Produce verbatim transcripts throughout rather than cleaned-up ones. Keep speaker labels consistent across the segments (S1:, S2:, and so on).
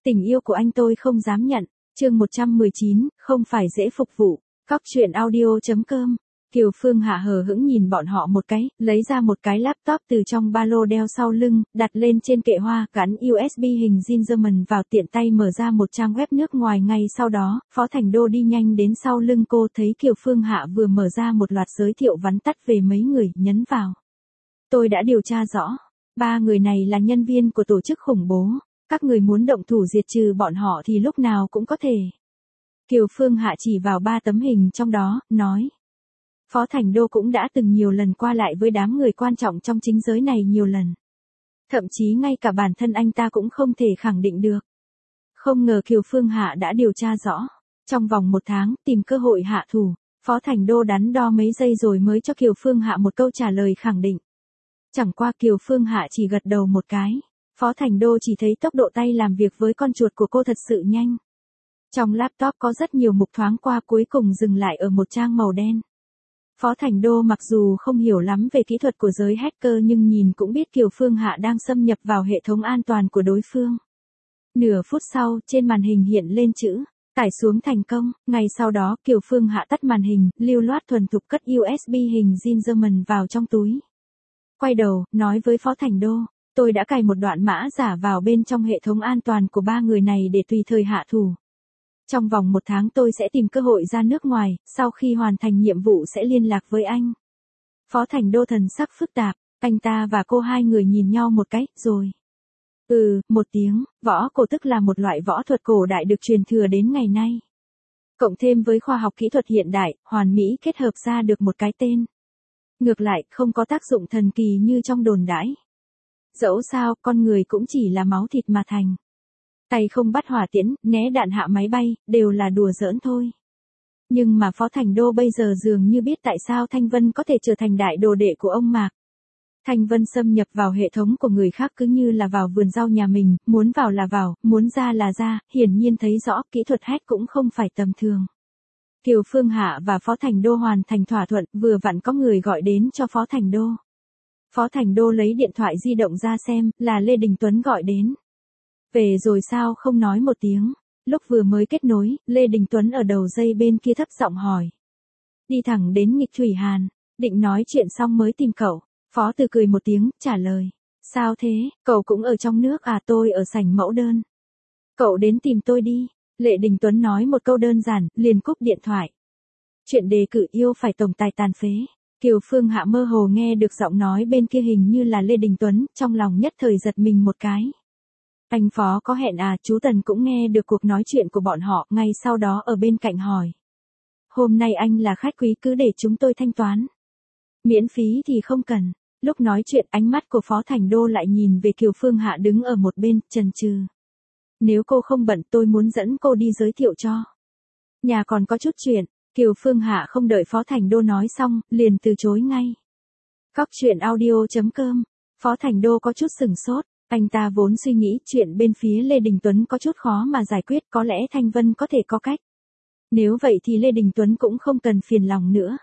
S1: Tình yêu của anh tôi không dám nhận. Chương một trăm mười chín, không phải dễ phục vụ. Cóc truyện audio.com. Kiều Phương Hạ hờ hững nhìn bọn họ một cái, lấy ra một cái laptop từ trong ba lô đeo sau lưng, đặt lên trên kệ hoa, gắn u ét bê hình zin German vào, tiện tay mở ra một trang web nước ngoài. Ngay sau đó, Phó Thành Đô đi nhanh đến sau lưng cô, thấy Kiều Phương Hạ vừa mở ra một loạt giới thiệu vắn tắt về mấy người, nhấn vào. Tôi đã điều tra rõ. Ba người này là nhân viên của tổ chức khủng bố. Các người muốn động thủ diệt trừ bọn họ thì lúc nào cũng có thể. Kiều Phương Hạ chỉ vào ba tấm hình trong đó, nói. Phó Thành Đô cũng đã từng nhiều lần qua lại với đám người quan trọng trong chính giới này nhiều lần. Thậm chí ngay cả bản thân anh ta cũng không thể khẳng định được. Không ngờ Kiều Phương Hạ đã điều tra rõ. Trong vòng một tháng, tìm cơ hội hạ thủ, Phó Thành Đô đắn đo mấy giây rồi mới cho Kiều Phương Hạ một câu trả lời khẳng định. Chẳng qua Kiều Phương Hạ chỉ gật đầu một cái. Phó Thành Đô chỉ thấy tốc độ tay làm việc với con chuột của cô thật sự nhanh. Trong laptop có rất nhiều mục, thoáng qua cuối cùng dừng lại ở một trang màu đen. Phó Thành Đô mặc dù không hiểu lắm về kỹ thuật của giới hacker nhưng nhìn cũng biết Kiều Phương Hạ đang xâm nhập vào hệ thống an toàn của đối phương. Nửa phút sau, trên màn hình hiện lên chữ, tải xuống thành công. Ngay sau đó Kiều Phương Hạ tắt màn hình, lưu loát thuần thục cất u ét bê hình zin German vào trong túi. Quay đầu, nói với Phó Thành Đô, tôi đã cài một đoạn mã giả vào bên trong hệ thống an toàn của ba người này để tùy thời hạ thủ. Trong vòng một tháng tôi sẽ tìm cơ hội ra nước ngoài, sau khi hoàn thành nhiệm vụ sẽ liên lạc với anh. Phó Thành Đô thần sắc phức tạp, anh ta và cô hai người nhìn nhau một cái, rồi. Ừ, một tiếng, võ cổ tức là một loại võ thuật cổ đại được truyền thừa đến ngày nay. Cộng thêm với khoa học kỹ thuật hiện đại, hoàn mỹ kết hợp ra được một cái tên. Ngược lại, không có tác dụng thần kỳ như trong đồn đãi. Dẫu sao, con người cũng chỉ là máu thịt mà thành. Tay không bắt hỏa tiễn, né đạn hạ máy bay, đều là đùa giỡn thôi. Nhưng mà Phó Thành Đô bây giờ dường như biết tại sao Thanh Vân có thể trở thành đại đồ đệ của ông Mạc. Thanh Vân xâm nhập vào hệ thống của người khác cứ như là vào vườn rau nhà mình, muốn vào là vào, muốn ra là ra, hiển nhiên thấy rõ kỹ thuật hack cũng không phải tầm thường. Kiều Phương Hạ và Phó Thành Đô hoàn thành thỏa thuận, vừa vặn có người gọi đến cho Phó Thành Đô. Phó Thành Đô lấy điện thoại di động ra xem, là Lê Đình Tuấn gọi đến. Về rồi sao không nói một tiếng. Lúc vừa mới kết nối, Lê Đình Tuấn ở đầu dây bên kia thấp giọng hỏi. Đi thẳng đến nghịch Thủy Hàn, định nói chuyện xong mới tìm cậu. Phó Từ cười một tiếng, trả lời. Sao thế, cậu cũng ở trong nước à? Tôi ở sảnh mẫu đơn. Cậu đến tìm tôi đi. Lê Đình Tuấn nói một câu đơn giản, liền cúp điện thoại. Chuyện đề cử yêu phải tổng tài tàn phế. Kiều Phương Hạ mơ hồ nghe được giọng nói bên kia hình như là Lê Đình Tuấn, trong lòng nhất thời giật mình một cái. Anh Phó có hẹn à? Chú Tần cũng nghe được cuộc nói chuyện của bọn họ, ngay sau đó ở bên cạnh hỏi. Hôm nay anh là khách quý, cứ để chúng tôi thanh toán. Miễn phí thì không cần. Lúc nói chuyện ánh mắt của Phó Thành Đô lại nhìn về Kiều Phương Hạ đứng ở một bên, chần chừ. Nếu cô không bận tôi muốn dẫn cô đi giới thiệu cho. Nhà còn có chút chuyện. Kiều Phương Hạ không đợi Phó Thành Đô nói xong, liền từ chối ngay. Cóc truyện audio.com. Phó Thành Đô có chút sửng sốt. Anh ta vốn suy nghĩ chuyện bên phía Lê Đình Tuấn có chút khó mà giải quyết, có lẽ Thanh Vân có thể có cách. Nếu vậy thì Lê Đình Tuấn cũng không cần phiền lòng nữa.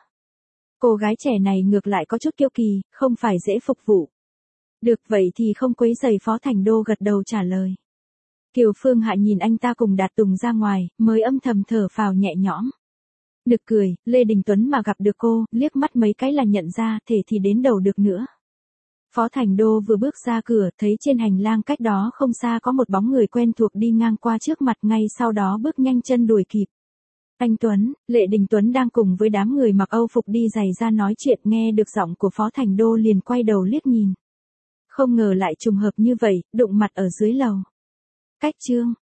S1: Cô gái trẻ này ngược lại có chút kiêu kỳ, không phải dễ phục vụ. Được vậy thì không quấy rầy. Phó Thành Đô gật đầu trả lời. Kiều Phương Hạ nhìn anh ta cùng Đạt Tùng ra ngoài, mới âm thầm thở phào nhẹ nhõm. Nực cười, Lê Đình Tuấn mà gặp được cô, liếc mắt mấy cái là nhận ra, thể thì đến đầu được nữa. Phó Thành Đô vừa bước ra cửa, thấy trên hành lang cách đó không xa có một bóng người quen thuộc đi ngang qua trước mặt, ngay sau đó bước nhanh chân đuổi kịp. Anh Tuấn, Lê Đình Tuấn đang cùng với đám người mặc Âu phục đi giày ra nói chuyện, nghe được giọng của Phó Thành Đô liền quay đầu liếc nhìn. Không ngờ lại trùng hợp như vậy, đụng mặt ở dưới lầu. Cách chương.